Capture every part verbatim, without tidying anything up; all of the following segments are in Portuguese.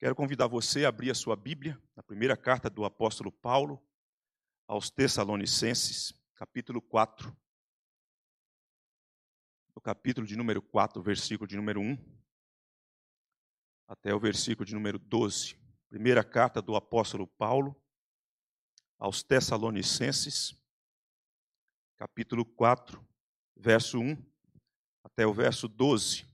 Quero convidar você a abrir a sua Bíblia, na primeira carta do apóstolo Paulo aos Tessalonicenses, capítulo quatro. O capítulo de número quatro, versículo de número um, até o versículo de número doze. Primeira carta do apóstolo Paulo aos Tessalonicenses, capítulo quatro, verso um, até o verso doze.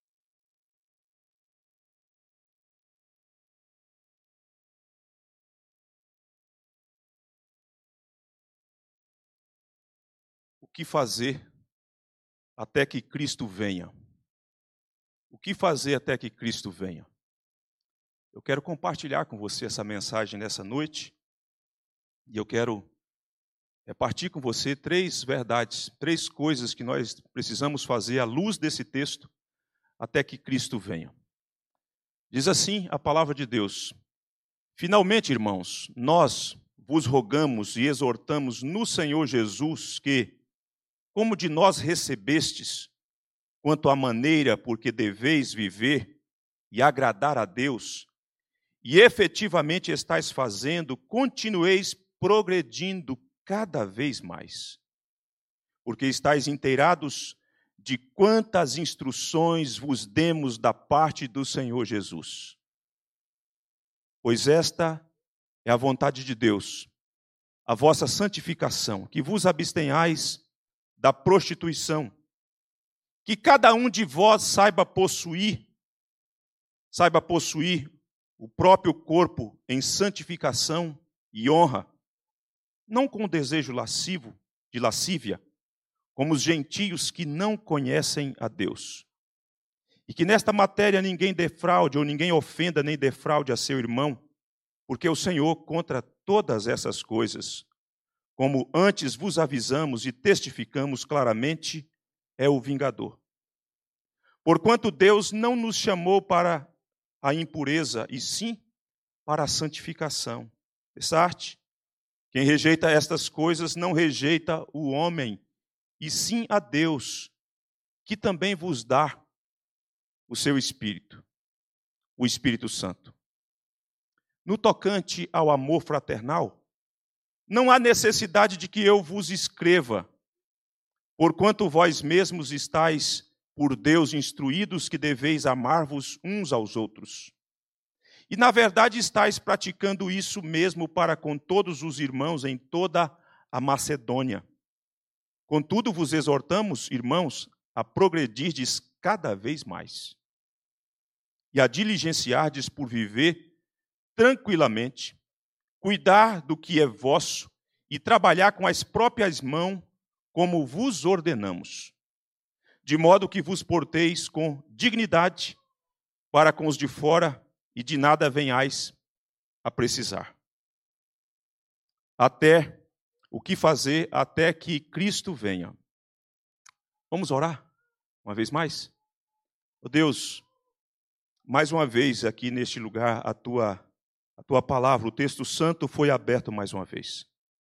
O que fazer até que Cristo venha? O que fazer até que Cristo venha? Eu quero compartilhar com você essa mensagem nessa noite, e eu quero repartir com você três verdades, três coisas que nós precisamos fazer à luz desse texto até que Cristo venha. Diz assim a palavra de Deus: finalmente, irmãos, nós vos rogamos e exortamos no Senhor Jesus que, como de nós recebestes, quanto à maneira por que deveis viver e agradar a Deus, e efetivamente estáis fazendo, continueis progredindo cada vez mais, porque estáis inteirados de quantas instruções vos demos da parte do Senhor Jesus. Pois esta é a vontade de Deus, a vossa santificação, que vos abstenhais da prostituição, que cada um de vós saiba possuir, saiba possuir o próprio corpo em santificação e honra, não com desejo lascivo, de lascívia, como os gentios que não conhecem a Deus. E que nesta matéria ninguém defraude ou ninguém ofenda nem defraude a seu irmão, porque o Senhor, contra todas essas coisas, como antes vos avisamos e testificamos claramente, é o vingador. Porquanto Deus não nos chamou para a impureza, e sim para a santificação. Pensarte? Quem rejeita estas coisas não rejeita o homem, e sim a Deus, que também vos dá o seu Espírito, o Espírito Santo. No tocante ao amor fraternal, não há necessidade de que eu vos escreva, porquanto vós mesmos estáis por Deus instruídos que deveis amar-vos uns aos outros. E na verdade estáis praticando isso mesmo para com todos os irmãos em toda a Macedônia. Contudo vos exortamos, irmãos, a progredirdes cada vez mais, e a diligenciardes por viver tranquilamente, cuidar do que é vosso e trabalhar com as próprias mãos, como vos ordenamos, de modo que vos porteis com dignidade para com os de fora e de nada venhais a precisar. Até o que fazer até que Cristo venha. Vamos orar uma vez mais? Oh Deus, mais uma vez aqui neste lugar a tua A tua palavra, o texto santo, foi aberto mais uma vez.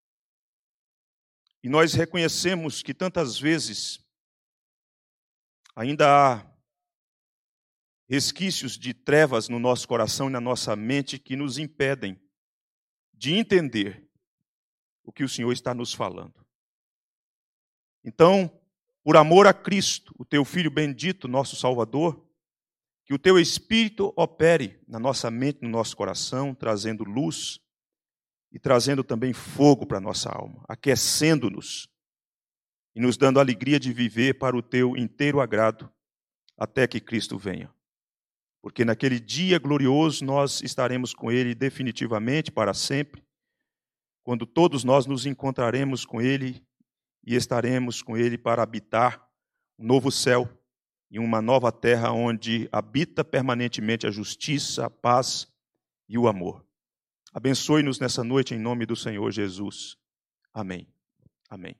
E nós reconhecemos que tantas vezes ainda há resquícios de trevas no nosso coração e na nossa mente que nos impedem de entender o que o Senhor está nos falando. Então, por amor a Cristo, o teu Filho bendito, nosso Salvador, que o teu Espírito opere na nossa mente, no nosso coração, trazendo luz e trazendo também fogo para a nossa alma, aquecendo-nos e nos dando a alegria de viver para o teu inteiro agrado, até que Cristo venha. Porque naquele dia glorioso nós estaremos com Ele definitivamente, para sempre, quando todos nós nos encontraremos com Ele e estaremos com Ele para habitar um novo céu, em uma nova terra onde habita permanentemente a justiça, a paz e o amor. Abençoe-nos nessa noite em nome do Senhor Jesus. Amém. Amém.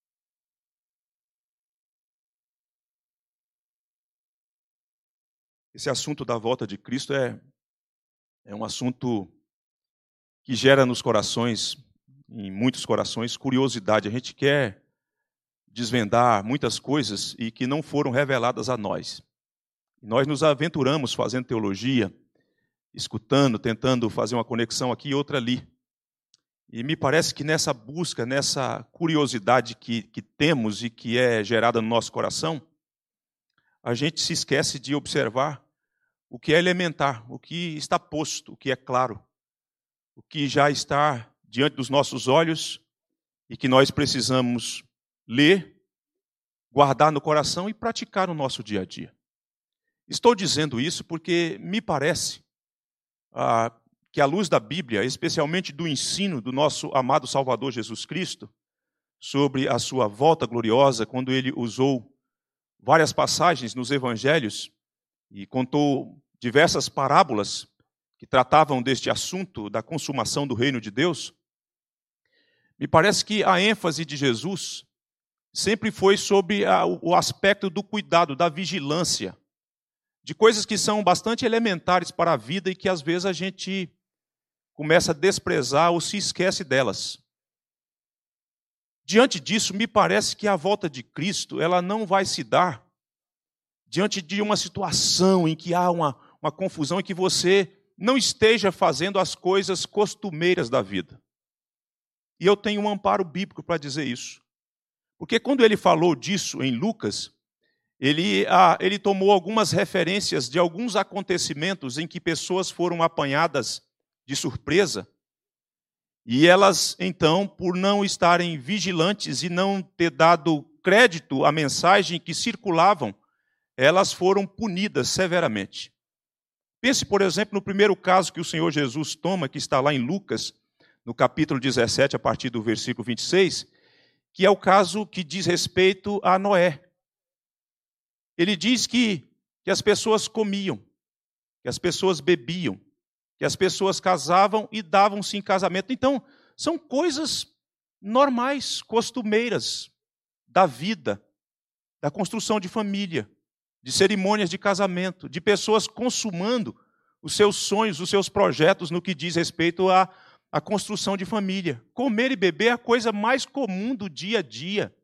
Esse assunto da volta de Cristo é, é um assunto que gera nos corações, em muitos corações, curiosidade. A gente quer desvendar muitas coisas e que não foram reveladas a nós. Nós nos aventuramos fazendo teologia escutando, tentando fazer uma conexão aqui e outra ali. E me parece que nessa busca, nessa curiosidade que, que temos e que é gerada no nosso coração, a gente se esquece de observar o que é elementar, o que está posto, o que é claro, o que já está diante dos nossos olhos e que nós precisamos ler, guardar no coração e praticar no nosso dia a dia. Estou dizendo isso porque me parece ah, que à luz da Bíblia, especialmente do ensino do nosso amado Salvador Jesus Cristo, sobre a sua volta gloriosa, quando ele usou várias passagens nos evangelhos e contou diversas parábolas que tratavam deste assunto da consumação do reino de Deus, me parece que a ênfase de Jesus sempre foi sobre a, o aspecto do cuidado, da vigilância, de coisas que são bastante elementares para a vida e que às vezes a gente começa a desprezar ou se esquece delas. Diante disso, me parece que a volta de Cristo ela não vai se dar diante de uma situação em que há uma, uma confusão e que você não esteja fazendo as coisas costumeiras da vida. E eu tenho um amparo bíblico para dizer isso. Porque quando ele falou disso em Lucas, ele, ah, ele tomou algumas referências de alguns acontecimentos em que pessoas foram apanhadas de surpresa, e elas, então, por não estarem vigilantes e não ter dado crédito à mensagem que circulavam, elas foram punidas severamente. Pense, por exemplo, no primeiro caso que o Senhor Jesus toma, que está lá em Lucas, no capítulo dezessete, a partir do versículo vinte e seis, que é o caso que diz respeito a Noé. Ele diz que, que as pessoas comiam, que as pessoas bebiam, que as pessoas casavam e davam-se em casamento. Então, são coisas normais, costumeiras da vida, da construção de família, de cerimônias de casamento, de pessoas consumando os seus sonhos, os seus projetos no que diz respeito à, à construção de família. Comer e beber é a coisa mais comum do dia a dia.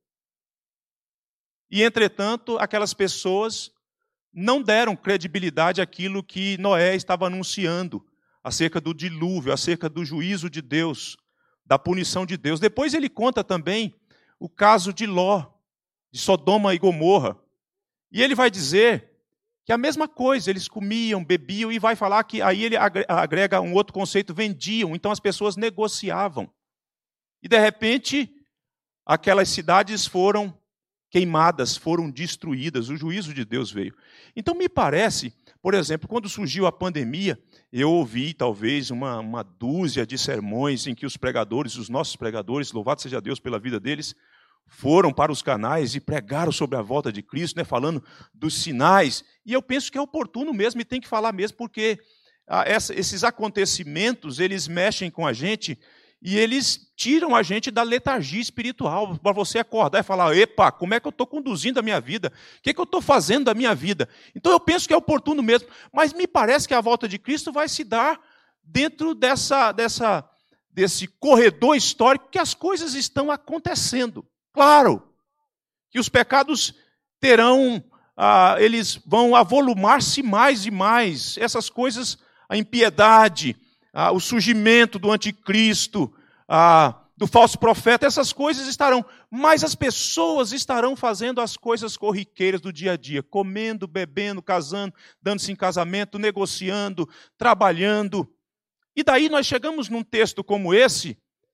E, entretanto, aquelas pessoas não deram credibilidade àquilo que Noé estava anunciando, acerca do dilúvio, acerca do juízo de Deus, da punição de Deus. Depois ele conta também o caso de Ló, de Sodoma e Gomorra. E ele vai dizer que a mesma coisa, eles comiam, bebiam, e vai falar que aí ele agrega um outro conceito, vendiam, então as pessoas negociavam. E de repente, aquelas cidades foram queimadas, foram destruídas, o juízo de Deus veio. Então me parece, por exemplo, quando surgiu a pandemia, eu ouvi talvez uma, uma dúzia de sermões em que os pregadores, os nossos pregadores, louvado seja Deus pela vida deles, foram para os canais e pregaram sobre a volta de Cristo, né, falando dos sinais. E eu penso que é oportuno mesmo e tem que falar mesmo, porque ah, essa, esses acontecimentos, eles mexem com a gente e eles tiram a gente da letargia espiritual, para você acordar e falar, epa, como é que eu estou conduzindo a minha vida? O que, é que eu estou fazendo da minha vida? Então eu penso que é oportuno mesmo, mas me parece que a volta de Cristo vai se dar dentro dessa, dessa, desse corredor histórico que as coisas estão acontecendo. Claro que os pecados terão, ah, eles vão avolumar-se mais e mais, essas coisas, a impiedade, Ah, o surgimento do anticristo, ah, do falso profeta, essas coisas estarão, mas as pessoas estarão fazendo as coisas corriqueiras do dia a dia, comendo, bebendo, casando, dando-se em casamento, negociando, trabalhando. E daí nós chegamos num texto como esse,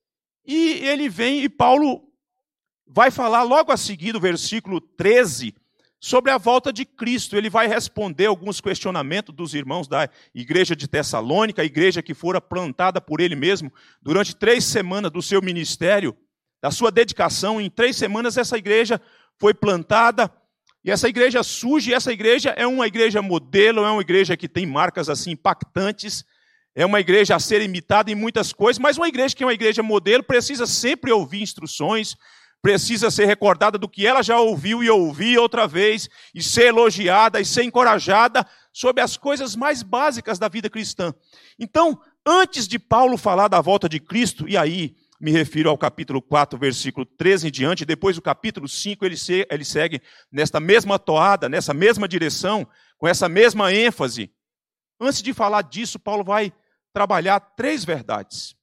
e ele vem, e Paulo vai falar logo a seguir, do versículo treze, sobre a volta de Cristo. Ele vai responder alguns questionamentos dos irmãos da igreja de Tessalônica, a igreja que fora plantada por ele mesmo durante três semanas do seu ministério, da sua dedicação. Em três semanas essa igreja foi plantada, e essa igreja surge, e essa igreja é uma igreja modelo, é uma igreja que tem marcas assim impactantes, é uma igreja a ser imitada em muitas coisas, mas uma igreja que é uma igreja modelo precisa sempre ouvir instruções, precisa ser recordada do que ela já ouviu e ouvir outra vez, e ser elogiada e ser encorajada sobre as coisas mais básicas da vida cristã. Então, antes de Paulo falar da volta de Cristo, e aí me refiro ao capítulo quatro, versículo treze em diante, depois do capítulo cinco, ele, se, ele segue nesta mesma toada, nessa mesma direção, com essa mesma ênfase. antes de falar disso, Paulo vai trabalhar três verdades.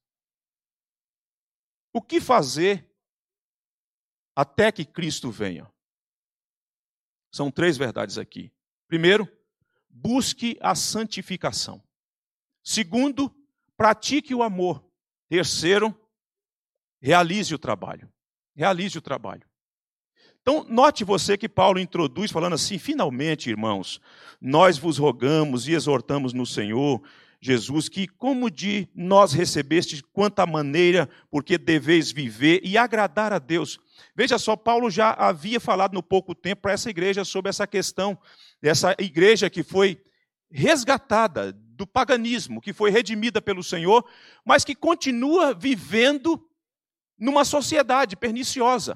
O que fazer até que Cristo venha? São três verdades aqui. Primeiro, busque a santificação. Segundo, pratique o amor. Terceiro, realize o trabalho. Realize o trabalho. Então, note você que Paulo introduz falando assim: finalmente, irmãos, nós vos rogamos e exortamos no Senhor Jesus que, como de nós recebestes, quanta maneira, porque deveis viver e agradar a Deus. Veja só, Paulo já havia falado no pouco tempo para essa igreja sobre essa questão, dessa igreja que foi resgatada do paganismo, que foi redimida pelo Senhor, mas que continua vivendo numa sociedade perniciosa,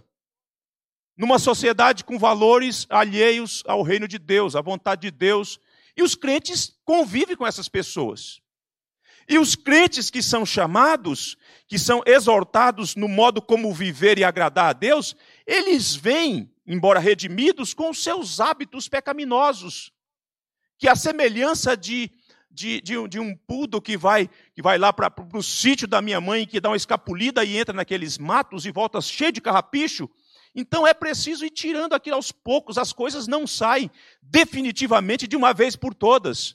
numa sociedade com valores alheios ao reino de Deus, à vontade de Deus. E os crentes convivem com essas pessoas. E os crentes que são chamados, que são exortados no modo como viver e agradar a Deus, eles vêm, embora redimidos, com os seus hábitos pecaminosos. Que a semelhança de, de, de, um, de um poodle que vai, que vai lá para o sítio da minha mãe, que dá uma escapulida e entra naqueles matos e volta cheio de carrapicho. Então é preciso ir tirando aquilo aos poucos, as coisas não saem definitivamente de uma vez por todas.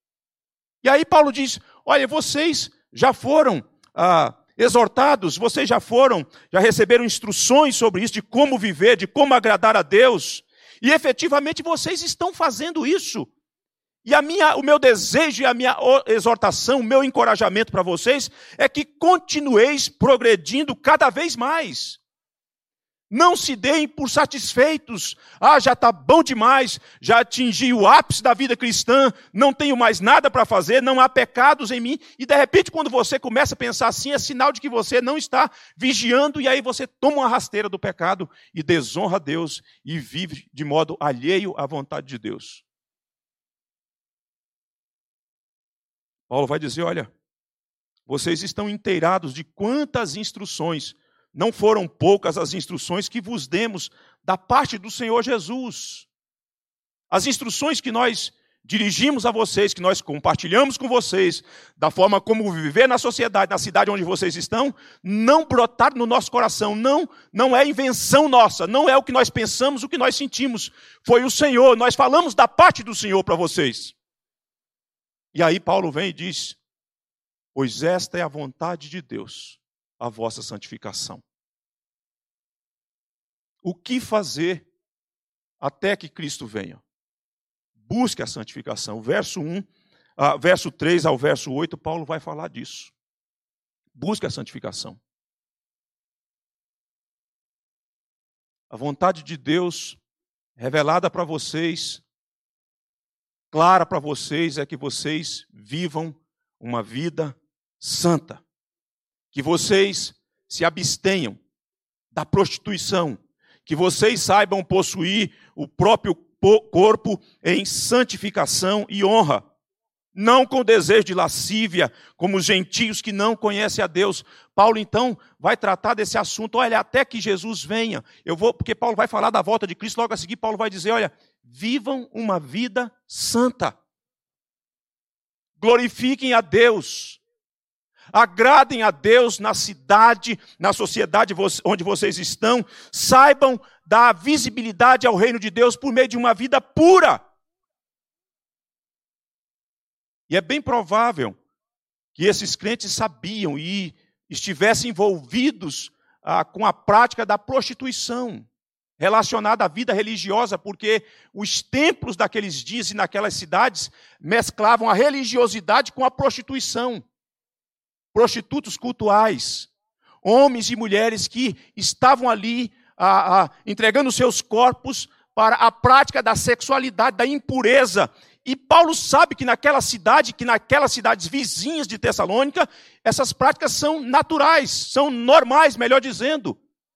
E aí Paulo diz: olha, vocês já foram ah, exortados, vocês já foram, já receberam instruções sobre isso, de como viver, de como agradar a Deus, e efetivamente vocês estão fazendo isso. E a minha, o meu desejo e a minha exortação, o meu encorajamento para vocês é que continueis progredindo cada vez mais. Não se deem por satisfeitos. Ah, já está bom demais, já atingi o ápice da vida cristã, não tenho mais nada para fazer, não há pecados em mim. E de repente, quando você começa a pensar assim, é sinal de que você não está vigiando, e aí você toma uma rasteira do pecado e desonra a Deus e vive de modo alheio à vontade de Deus. Paulo vai dizer: olha, vocês estão inteirados de quantas instruções. Não foram poucas as instruções que vos demos da parte do Senhor Jesus. As instruções que nós dirigimos a vocês, que nós compartilhamos com vocês, da forma como viver na sociedade, na cidade onde vocês estão, não brotaram no nosso coração. Não, não é invenção nossa, não é o que nós pensamos, o que nós sentimos. Foi o Senhor, nós falamos da parte do Senhor para vocês. E aí Paulo vem e diz: pois esta é a vontade de Deus, a vossa santificação. O que fazer até que Cristo venha? Busque a santificação. Verso um, uh, verso três ao verso oito, Paulo vai falar disso. Busque a santificação. A vontade de Deus revelada para vocês, clara para vocês, é que vocês vivam uma vida santa. Que vocês se abstenham da prostituição, que vocês saibam possuir o próprio corpo em santificação e honra, não com desejo de lascívia, como os gentios que não conhecem a Deus. Paulo, então, vai tratar desse assunto, olha, até que Jesus venha. Eu vou, porque Paulo vai falar da volta de Cristo, logo a seguir Paulo vai dizer, olha, vivam uma vida santa. Glorifiquem a Deus. Agradem a Deus na cidade, na sociedade onde vocês estão. Saibam dar visibilidade ao reino de Deus por meio de uma vida pura. E é bem provável que esses crentes sabiam e estivessem envolvidos ah, com a prática da prostituição, relacionada à vida religiosa, porque os templos daqueles dias e naquelas cidades mesclavam a religiosidade com a prostituição. Prostitutos cultuais, homens e mulheres que estavam ali ah, ah, entregando seus corpos para a prática da sexualidade, da impureza. E Paulo sabe que naquela cidade, que naquelas cidades vizinhas de Tessalônica, essas práticas são naturais, são normais, melhor dizendo.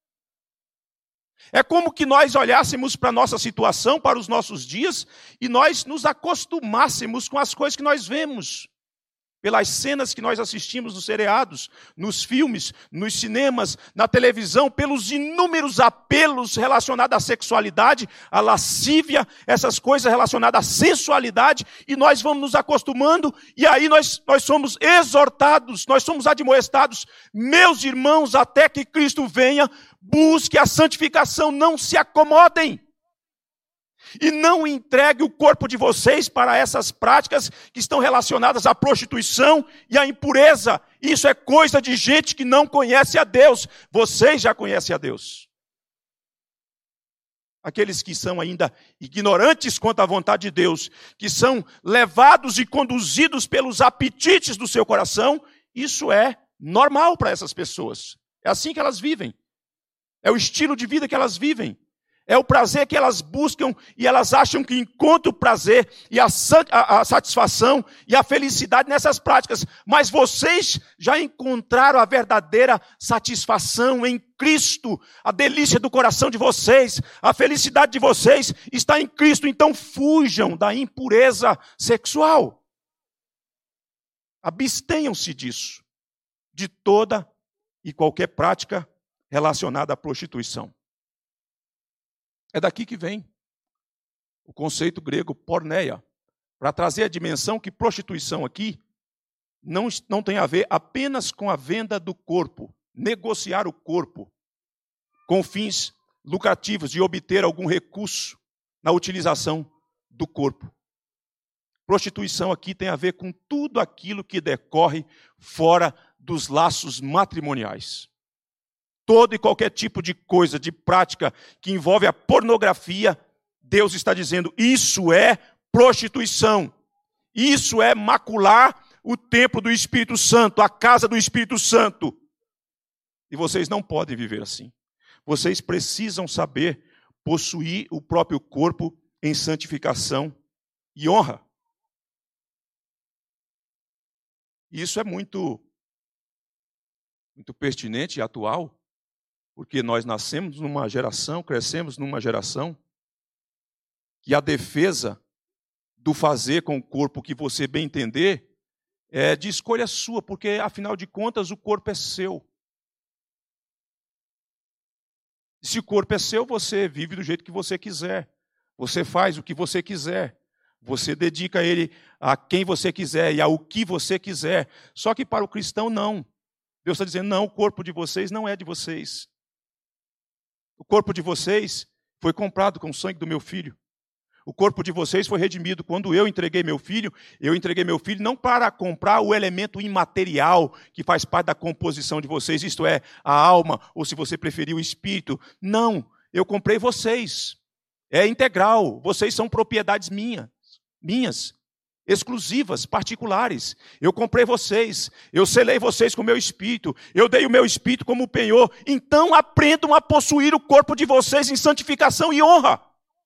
É como que nós olhássemos para a nossa situação, para os nossos dias, e nós nos acostumássemos com as coisas que nós vemos. pelas cenas que nós assistimos nos seriados, nos filmes, nos cinemas, na televisão, pelos inúmeros apelos relacionados à sexualidade, à lascívia, essas coisas relacionadas à sensualidade, e nós vamos nos acostumando, e aí nós, nós somos exortados, nós somos admoestados, meus irmãos, até que Cristo venha, busque a santificação, não se acomodem. E não entregue o corpo de vocês para essas práticas que estão relacionadas à prostituição e à impureza. Isso é coisa de gente que não conhece a Deus. Vocês já conhecem a Deus. Aqueles que são ainda ignorantes quanto à vontade de Deus, que são levados e conduzidos pelos apetites do seu coração, isso é normal para essas pessoas. É assim que elas vivem. É o estilo de vida que elas vivem. É o prazer que elas buscam e elas acham que encontram o prazer e a, a, a satisfação e a felicidade nessas práticas. Mas vocês já encontraram a verdadeira satisfação em Cristo. A delícia do coração de vocês, a felicidade de vocês está em Cristo. Então fujam da impureza sexual. Abstenham-se disso, de toda e qualquer prática relacionada à prostituição. É daqui que vem o conceito grego porneia, para trazer a dimensão que prostituição aqui não, não tem a ver apenas com a venda do corpo, negociar o corpo com fins lucrativos de obter algum recurso na utilização do corpo. Prostituição aqui tem a ver com tudo aquilo que decorre fora dos laços matrimoniais. Todo e qualquer tipo de coisa, de prática que envolve a pornografia, Deus está dizendo, isso é prostituição. Isso é macular o templo do Espírito Santo, a casa do Espírito Santo. E vocês não podem viver assim. Vocês precisam saber possuir o próprio corpo em santificação e honra. Isso é muito, muito pertinente e atual, porque nós nascemos numa geração, crescemos numa geração, que a defesa do fazer com o corpo que você bem entender é de escolha sua, porque afinal de contas o corpo é seu. Se o corpo é seu, você vive do jeito que você quiser, você faz o que você quiser, você dedica ele a quem você quiser e ao que você quiser. Só que para o cristão não. Deus está dizendo, não, o corpo de vocês não é de vocês. O corpo de vocês foi comprado com o sangue do meu filho. O corpo de vocês foi redimido. Quando eu entreguei meu filho, eu entreguei meu filho não para comprar o elemento imaterial que faz parte da composição de vocês, isto é, a alma, ou se você preferir, o espírito. Não, eu comprei vocês. É integral, vocês são propriedades minhas, minhas. Exclusivas, particulares. Eu comprei vocês, eu selei vocês com o meu espírito, eu dei o meu espírito como penhor. Então aprendam a possuir o corpo de vocês em santificação e honra.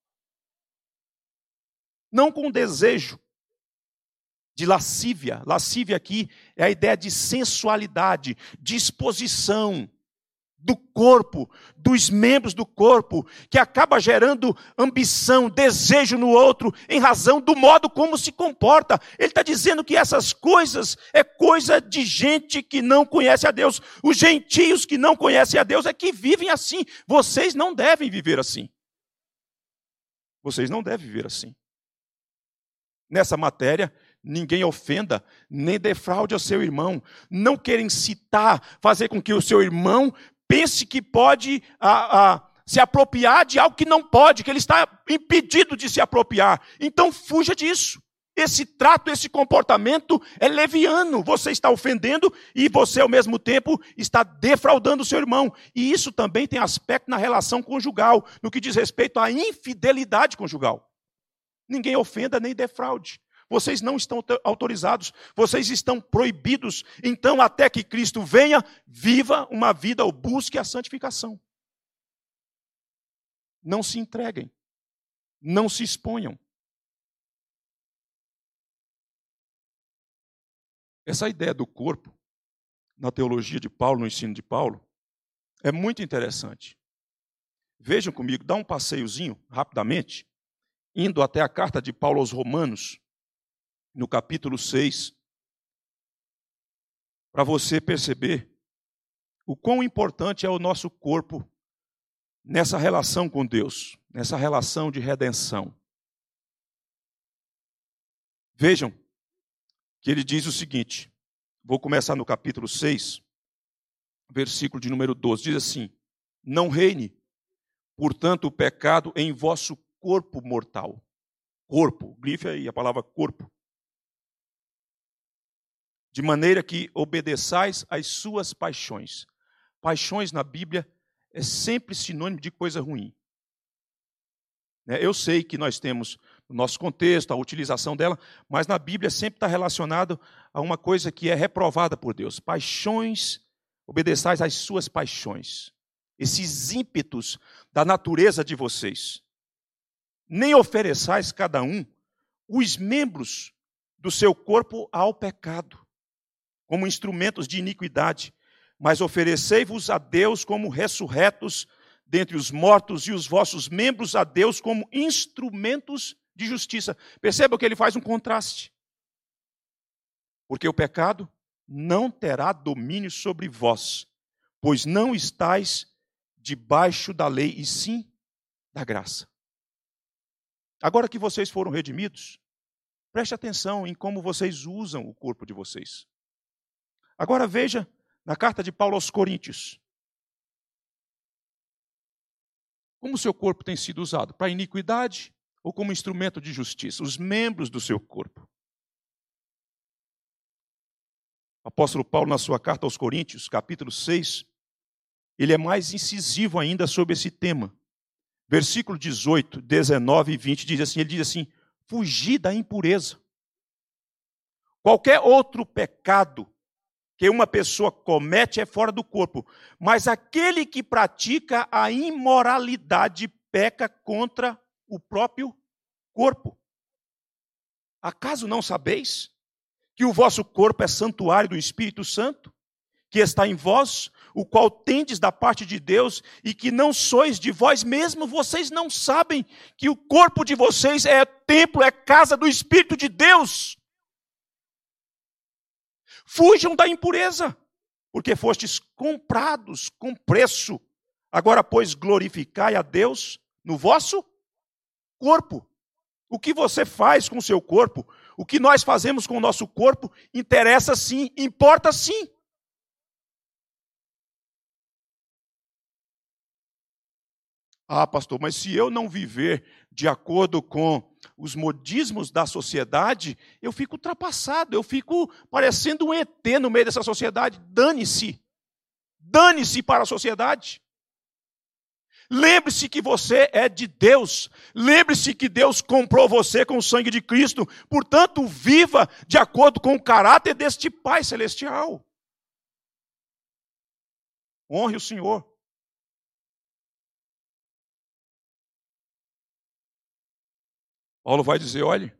Não com desejo de lascívia. Lascívia aqui é a ideia de sensualidade, de exposição do corpo, dos membros do corpo, que acaba gerando ambição, desejo no outro, em razão do modo como se comporta. Ele está dizendo que essas coisas é coisa de gente que não conhece a Deus. Os gentios que não conhecem a Deus é que vivem assim. Vocês não devem viver assim. Vocês não devem viver assim. Nessa matéria, ninguém ofenda, nem defraude ao seu irmão. Não querem citar, fazer com que o seu irmão pense que pode a, a, se apropriar de algo que não pode, que ele está impedido de se apropriar. Então fuja disso. Esse trato, esse comportamento é leviano. Você está ofendendo e você, ao mesmo tempo, está defraudando o seu irmão. E isso também tem aspecto na relação conjugal, no que diz respeito à infidelidade conjugal. Ninguém ofenda nem defraude. Vocês não estão autorizados, vocês estão proibidos. Então, até que Cristo venha, viva uma vida ou busque a santificação. Não se entreguem, não se exponham. Essa ideia do corpo, na teologia de Paulo, no ensino de Paulo, é muito interessante. Vejam comigo, dá um passeiozinho, rapidamente, indo até a carta de Paulo aos Romanos, no capítulo seis, para você perceber o quão importante é o nosso corpo nessa relação com Deus, nessa relação de redenção. Vejam que ele diz o seguinte, vou começar no capítulo seis, versículo de número doze, diz assim: não reine, portanto, o pecado em vosso corpo mortal. Corpo, grife aí a palavra corpo. De maneira que obedeçais às suas paixões. Paixões na Bíblia é sempre sinônimo de coisa ruim. Eu sei que nós temos no nosso contexto a utilização dela, mas na Bíblia sempre está relacionado a uma coisa que é reprovada por Deus. Paixões, obedeçais às suas paixões. Esses ímpetos da natureza de vocês. Nem ofereçais cada um os membros do seu corpo ao pecado, como instrumentos de iniquidade, mas oferecei-vos a Deus como ressurretos dentre os mortos e os vossos membros a Deus como instrumentos de justiça. Perceba que ele faz um contraste. Porque o pecado não terá domínio sobre vós, pois não estáis debaixo da lei, e sim da graça. Agora que vocês foram redimidos, preste atenção em como vocês usam o corpo de vocês. Agora veja na carta de Paulo aos Coríntios. Como o seu corpo tem sido usado? Para iniquidade ou como instrumento de justiça? Os membros do seu corpo. O apóstolo Paulo, na sua carta aos Coríntios, capítulo seis, ele é mais incisivo ainda sobre esse tema. Versículo dezoito, dezenove e vinte diz assim, ele diz assim: fugir da impureza. Qualquer outro pecado que uma pessoa comete é fora do corpo, mas aquele que pratica a imoralidade peca contra o próprio corpo. Acaso não sabeis que o vosso corpo é santuário do Espírito Santo, que está em vós, o qual tendes da parte de Deus, e que não sois de vós mesmos? Vocês não sabem que o corpo de vocês é templo, é casa do Espírito de Deus? Fujam da impureza, porque fostes comprados com preço. Agora, pois, glorificai a Deus no vosso corpo. O que você faz com o seu corpo, o que nós fazemos com o nosso corpo, interessa sim, importa sim. Ah, pastor, mas se eu não viver de acordo com os modismos da sociedade, eu fico ultrapassado, eu fico parecendo um E T no meio dessa sociedade. Dane-se. Dane-se para a sociedade. Lembre-se que você é de Deus. Lembre-se que Deus comprou você com o sangue de Cristo. Portanto, viva de acordo com o caráter deste Pai Celestial. Honre o Senhor. Paulo vai dizer, olhe,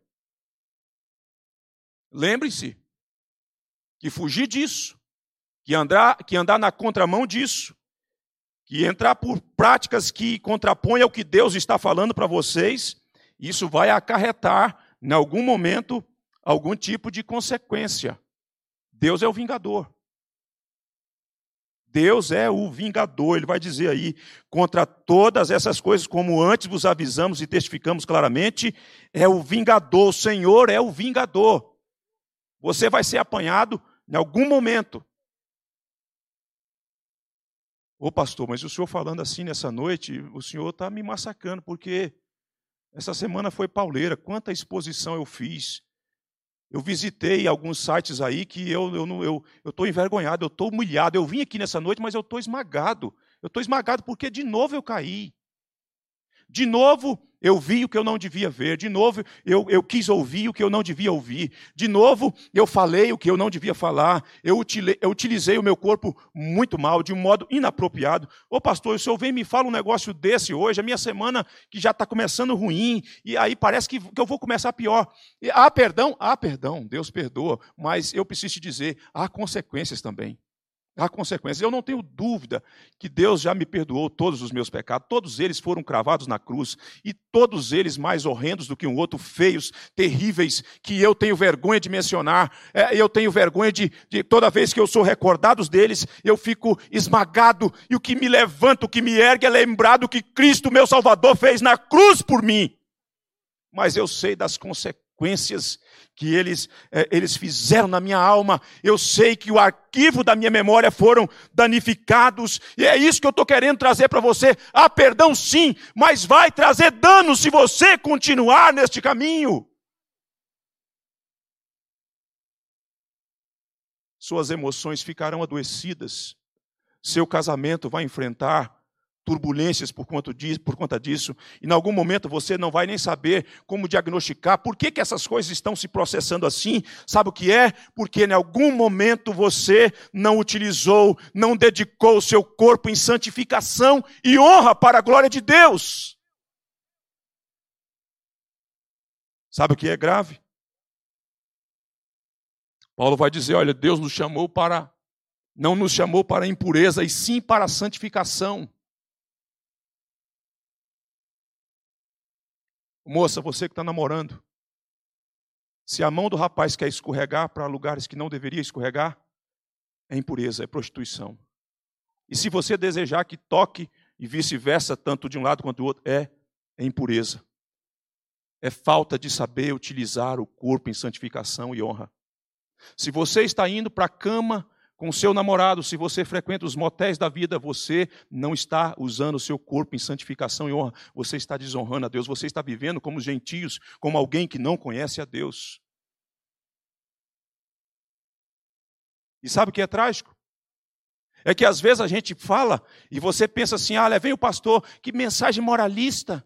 lembre-se que fugir disso, que andar, que andar na contramão disso, que entrar por práticas que contrapõem ao que Deus está falando para vocês, isso vai acarretar, em algum momento, algum tipo de consequência. Deus é o vingador. Deus é o vingador, ele vai dizer aí, contra todas essas coisas, como antes vos avisamos e testificamos claramente, é o vingador, o Senhor é o vingador. Você vai ser apanhado em algum momento. Ô pastor, mas o senhor falando assim nessa noite, o senhor está me massacrando, porque essa semana foi pauleira, quanta exposição eu fiz. Eu visitei alguns sites aí que eu estou eu, eu, eu envergonhado, eu estou humilhado. Eu vim aqui nessa noite, mas eu estou esmagado. Eu estou esmagado porque de novo eu caí. De novo eu vi o que eu não devia ver. De novo eu, eu quis ouvir o que eu não devia ouvir. De novo eu falei o que eu não devia falar. Eu, utilizei, eu utilizei o meu corpo muito mal, de um modo inapropriado. Ô pastor, o senhor vem e me fala um negócio desse hoje, a minha semana que já está começando ruim, e aí parece que, que eu vou começar pior. E, ah, perdão? Ah, perdão, Deus perdoa, mas eu preciso te dizer, há consequências também. Há consequências. Eu não tenho dúvida que Deus já me perdoou todos os meus pecados. Todos eles foram cravados na cruz. E todos eles mais horrendos do que um outro, feios, terríveis, que eu tenho vergonha de mencionar. É, eu tenho vergonha de, de, toda vez que eu sou recordado deles, eu fico esmagado. E o que me levanta, o que me ergue é lembrar do que Cristo, meu Salvador, fez na cruz por mim. Mas eu sei das consequências que eles, eh, eles fizeram na minha alma. Eu sei que o arquivo da minha memória foram danificados. E é isso que eu estou querendo trazer para você. Há perdão sim, mas vai trazer dano se você continuar neste caminho. Suas emoções ficarão adoecidas. Seu casamento vai enfrentar turbulências por conta disso, por conta disso, e em algum momento você não vai nem saber como diagnosticar por que, que essas coisas estão se processando assim. Sabe o que é? Porque em algum momento você não utilizou, não dedicou o seu corpo em santificação e honra para a glória de Deus. Sabe o que é grave? Paulo vai dizer, olha, Deus nos chamou para, não nos chamou para a impureza, e sim para a santificação. Moça, você que está namorando, se a mão do rapaz quer escorregar para lugares que não deveria escorregar, é impureza, é prostituição. E se você desejar que toque e vice-versa, tanto de um lado quanto do outro, é, é impureza. É falta de saber utilizar o corpo em santificação e honra. Se você está indo para a cama com o seu namorado, se você frequenta os motéis da vida, você não está usando o seu corpo em santificação e honra. Você está desonrando a Deus. Você está vivendo como gentios, como alguém que não conhece a Deus. E sabe o que é trágico? É que às vezes a gente fala e você pensa assim, ah, vem o pastor, que mensagem moralista.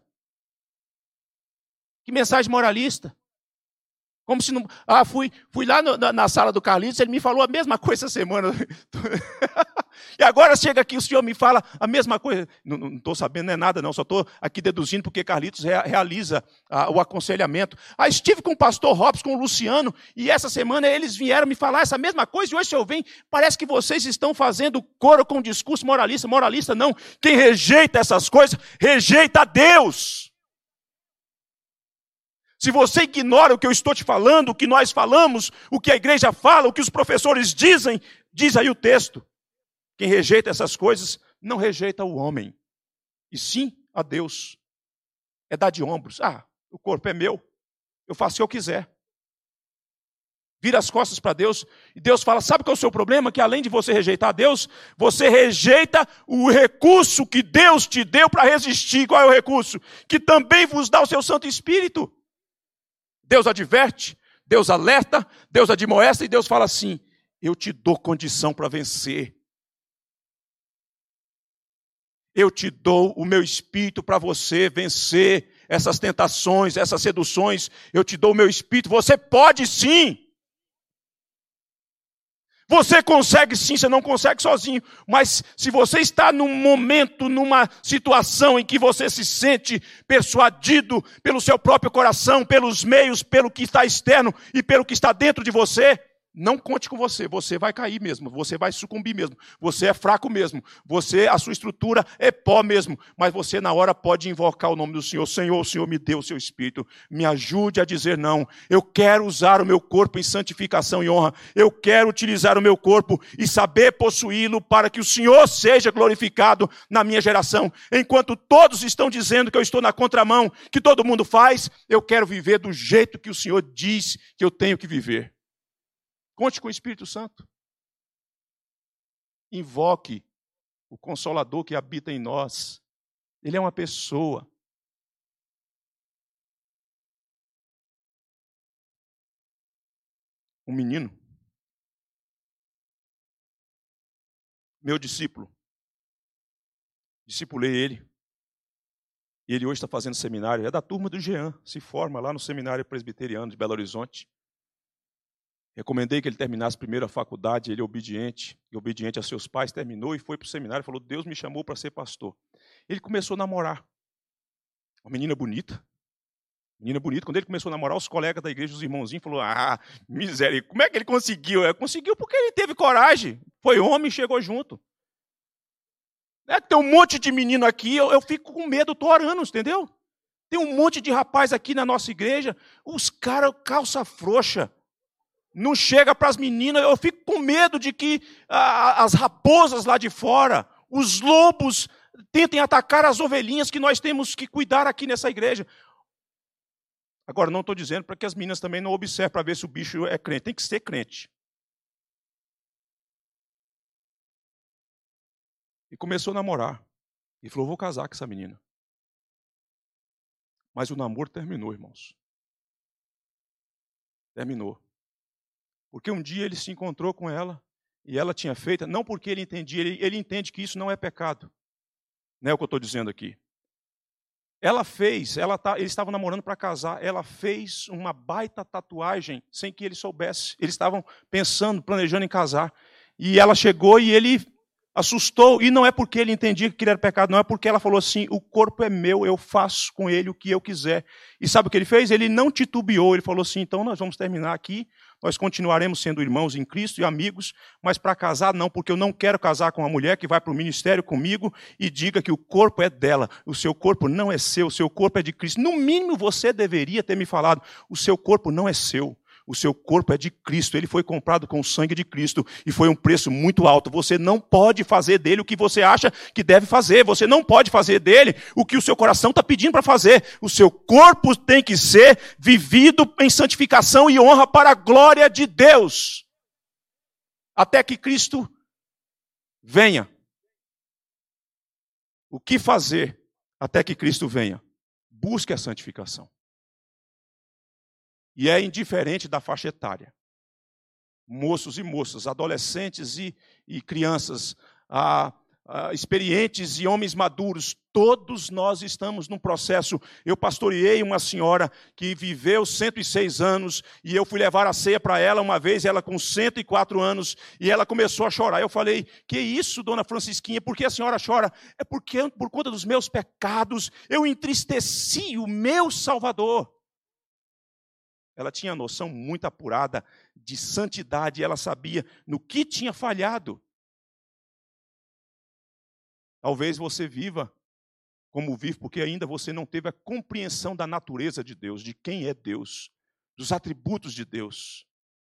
Que mensagem moralista. Como se não... Ah, fui, fui lá no, na, na sala do Carlitos, ele me falou a mesma coisa essa semana. E agora chega aqui, o senhor me fala a mesma coisa. Não estou sabendo, não é nada não, só estou aqui deduzindo porque Carlitos rea, realiza ah, o aconselhamento. Ah, estive com o pastor Robson, com o Luciano, e essa semana eles vieram me falar essa mesma coisa, e hoje o senhor vem, parece que vocês estão fazendo coro com discurso moralista. Moralista não, quem rejeita essas coisas, rejeita a Deus. Se você ignora o que eu estou te falando, o que nós falamos, o que a igreja fala, o que os professores dizem, diz aí o texto. Quem rejeita essas coisas, não rejeita o homem, e sim a Deus. É dar de ombros. Ah, o corpo é meu, eu faço o que eu quiser. Vira as costas para Deus, e Deus fala, sabe qual é o seu problema? Que além de você rejeitar a Deus, você rejeita o recurso que Deus te deu para resistir. Qual é o recurso? Que também vos dá o seu Santo Espírito. Deus adverte, Deus alerta, Deus admoesta e Deus fala assim, eu te dou condição para vencer. Eu te dou o meu espírito para você vencer essas tentações, essas seduções. Eu te dou o meu espírito, você pode sim. Você consegue sim, você não consegue sozinho. Mas se você está num momento, numa situação em que você se sente persuadido pelo seu próprio coração, pelos meios, pelo que está externo e pelo que está dentro de você, não conte com você, você vai cair mesmo, você vai sucumbir mesmo, você é fraco mesmo, você, a sua estrutura é pó mesmo, mas você na hora pode invocar o nome do Senhor. Senhor, o Senhor me deu o seu Espírito, me ajude a dizer não. Eu quero usar o meu corpo em santificação e honra, eu quero utilizar o meu corpo e saber possuí-lo para que o Senhor seja glorificado na minha geração. Enquanto todos estão dizendo que eu estou na contramão, que todo mundo faz, eu quero viver do jeito que o Senhor diz que eu tenho que viver. Conte com o Espírito Santo. Invoque o Consolador que habita em nós. Ele é uma pessoa. Um menino. Meu discípulo. Discipulei ele. E ele hoje está fazendo seminário. É da turma do Jean. Se forma lá no Seminário Presbiteriano de Belo Horizonte. Recomendei que ele terminasse primeiro a faculdade, ele é obediente, e obediente a seus pais, terminou e foi para o seminário, falou, Deus me chamou para ser pastor. Ele começou a namorar. Uma menina bonita, menina bonita. Quando ele começou a namorar, os colegas da igreja, os irmãozinhos, falaram, ah, miséria, como é que ele conseguiu? Ele conseguiu porque ele teve coragem. Foi homem e chegou junto. É, tem um monte de menino aqui, eu, eu fico com medo, estou orando, entendeu? Tem um monte de rapaz aqui na nossa igreja, os caras, calça frouxa. Não chega para as meninas, eu fico com medo de que ah, as raposas lá de fora, os lobos, tentem atacar as ovelhinhas que nós temos que cuidar aqui nessa igreja. Agora, não estou dizendo para que as meninas também não observem para ver se o bicho é crente. Tem que ser crente. E começou a namorar. E falou, vou casar com essa menina. Mas o namoro terminou, irmãos. Terminou. Porque um dia ele se encontrou com ela, e ela tinha feito, não porque ele entendia, ele, ele entende que isso não é pecado. Não é o que eu estou dizendo aqui. Ela fez, ela tá, eles estavam namorando para casar, ela fez uma baita tatuagem sem que ele soubesse. Eles estavam pensando, planejando em casar. E ela chegou e ele assustou, e não é porque ele entendia que era pecado, não é porque ela falou assim, o corpo é meu, eu faço com ele o que eu quiser. E sabe o que ele fez? Ele não titubeou, ele falou assim, então nós vamos terminar aqui, nós continuaremos sendo irmãos em Cristo e amigos, mas para casar não, porque eu não quero casar com uma mulher que vai para o ministério comigo e diga que o corpo é dela, o seu corpo não é seu, o seu corpo é de Cristo. No mínimo você deveria ter me falado, o seu corpo não é seu. O seu corpo é de Cristo, ele foi comprado com o sangue de Cristo e foi um preço muito alto. Você não pode fazer dele o que você acha que deve fazer. Você não pode fazer dele o que o seu coração está pedindo para fazer. O seu corpo tem que ser vivido em santificação e honra para a glória de Deus. Até que Cristo venha. O que fazer até que Cristo venha? Busque a santificação. E é indiferente da faixa etária. Moços e moças, adolescentes e, e crianças, ah, ah, experientes e homens maduros, todos nós estamos num processo. Eu pastoreei uma senhora que viveu cento e seis anos, e eu fui levar a ceia para ela uma vez, ela com cento e quatro anos, e ela começou a chorar. Eu falei, que isso, dona Francisquinha, por que a senhora chora? É porque, por conta dos meus pecados, eu entristeci o meu Salvador. Ela tinha noção muito apurada de santidade, ela sabia no que tinha falhado. Talvez você viva como vive, porque ainda você não teve a compreensão da natureza de Deus, de quem é Deus, dos atributos de Deus.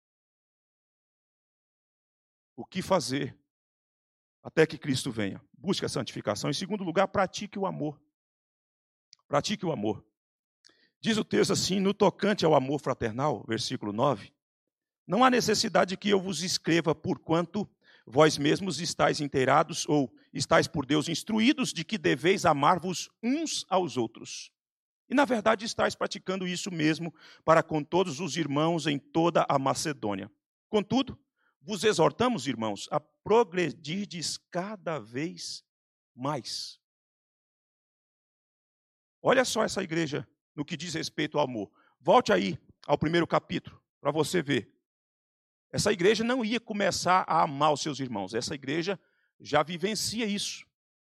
O que fazer até que Cristo venha? Busque a santificação. Em segundo lugar, pratique o amor. Pratique o amor. Diz o texto assim, no tocante ao amor fraternal, versículo nove, não há necessidade que eu vos escreva, porquanto vós mesmos estáis inteirados, ou estáis por Deus instruídos, de que deveis amar-vos uns aos outros. E, na verdade, estáis praticando isso mesmo para com todos os irmãos em toda a Macedônia. Contudo, vos exortamos, irmãos, a progredirdes cada vez mais. Olha só essa igreja no que diz respeito ao amor. Volte aí ao primeiro capítulo, para você ver. Essa igreja não ia começar a amar os seus irmãos. Essa igreja já vivencia isso.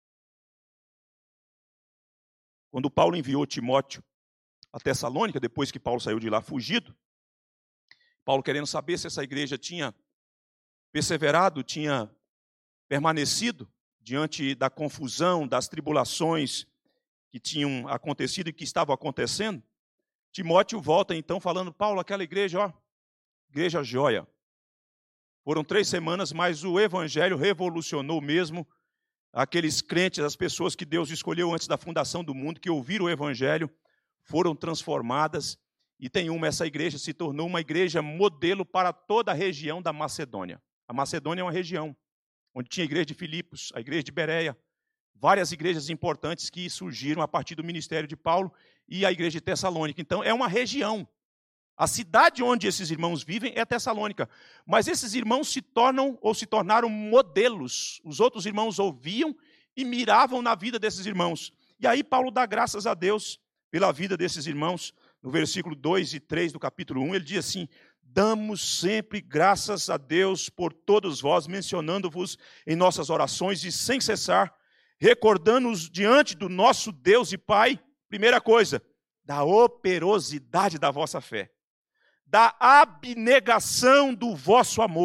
Quando Paulo enviou Timóteo a Tessalônica, depois que Paulo saiu de lá fugido, Paulo querendo saber se essa igreja tinha perseverado, tinha permanecido diante da confusão, das tribulações que tinham acontecido e que estavam acontecendo, Timóteo volta então falando, Paulo, aquela igreja, ó, igreja joia. Foram três semanas, mas o evangelho revolucionou mesmo aqueles crentes, as pessoas que Deus escolheu antes da fundação do mundo, que ouviram o evangelho, foram transformadas, e tem uma, essa igreja se tornou uma igreja modelo para toda a região da Macedônia. A Macedônia é uma região onde tinha a igreja de Filipos, a igreja de Bereia, várias igrejas importantes que surgiram a partir do ministério de Paulo e a igreja de Tessalônica. Então, é uma região. A cidade onde esses irmãos vivem é Tessalônica. Mas esses irmãos se tornam ou se tornaram modelos. Os outros irmãos ouviam e miravam na vida desses irmãos. E aí Paulo dá graças a Deus pela vida desses irmãos. No versículo dois e três do capítulo um, ele diz assim, damos sempre graças a Deus por todos vós, mencionando-vos em nossas orações e sem cessar, recordando-nos diante do nosso Deus e Pai, primeira coisa, da operosidade da vossa fé, da abnegação do vosso amor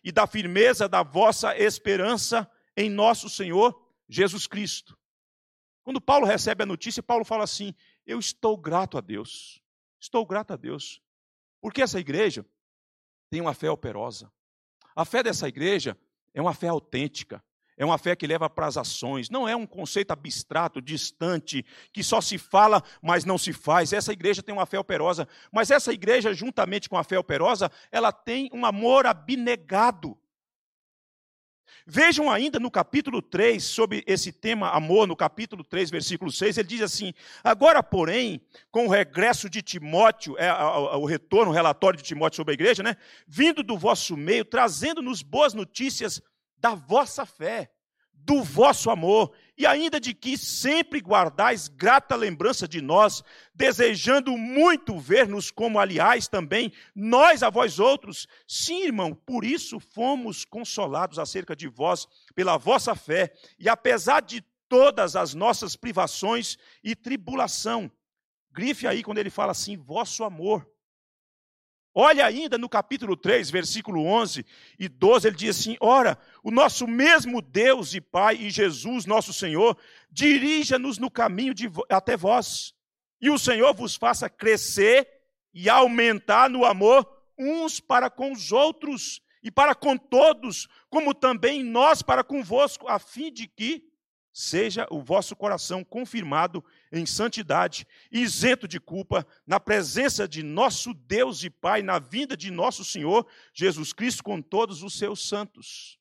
e da firmeza da vossa esperança em nosso Senhor Jesus Cristo. Quando Paulo recebe a notícia, Paulo fala assim: eu estou grato a Deus, estou grato a Deus, porque essa igreja tem uma fé operosa. A fé dessa igreja é uma fé autêntica, é uma fé que leva para as ações, não é um conceito abstrato, distante, que só se fala, mas não se faz. Essa igreja tem uma fé operosa, mas essa igreja, juntamente com a fé operosa, ela tem um amor abnegado. Vejam ainda no capítulo três, sobre esse tema amor, no capítulo três, versículo seis, ele diz assim: agora, porém, com o regresso de Timóteo, é, o retorno, o relatório de Timóteo sobre a igreja, né, vindo do vosso meio, trazendo-nos boas notícias da vossa fé, do vosso amor, e ainda de que sempre guardais grata lembrança de nós, desejando muito ver-nos como aliás também, nós a vós outros. Sim, irmão, por isso fomos consolados acerca de vós, pela vossa fé, e apesar de todas as nossas privações e tribulação. Grife aí quando ele fala assim, vosso amor. Olha ainda no capítulo três, versículo onze e doze, ele diz assim: ora, o nosso mesmo Deus e Pai e Jesus, nosso Senhor, dirija-nos no caminho de, até vós, e o Senhor vos faça crescer e aumentar no amor uns para com os outros, e para com todos, como também nós para convosco, a fim de que seja o vosso coração confirmado em santidade, isento de culpa, na presença de nosso Deus e Pai, na vinda de nosso Senhor Jesus Cristo com todos os seus santos.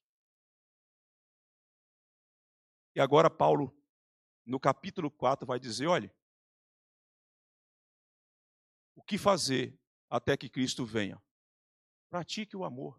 E agora Paulo, no capítulo quatro, vai dizer, olha, o que fazer até que Cristo venha? Pratique o amor.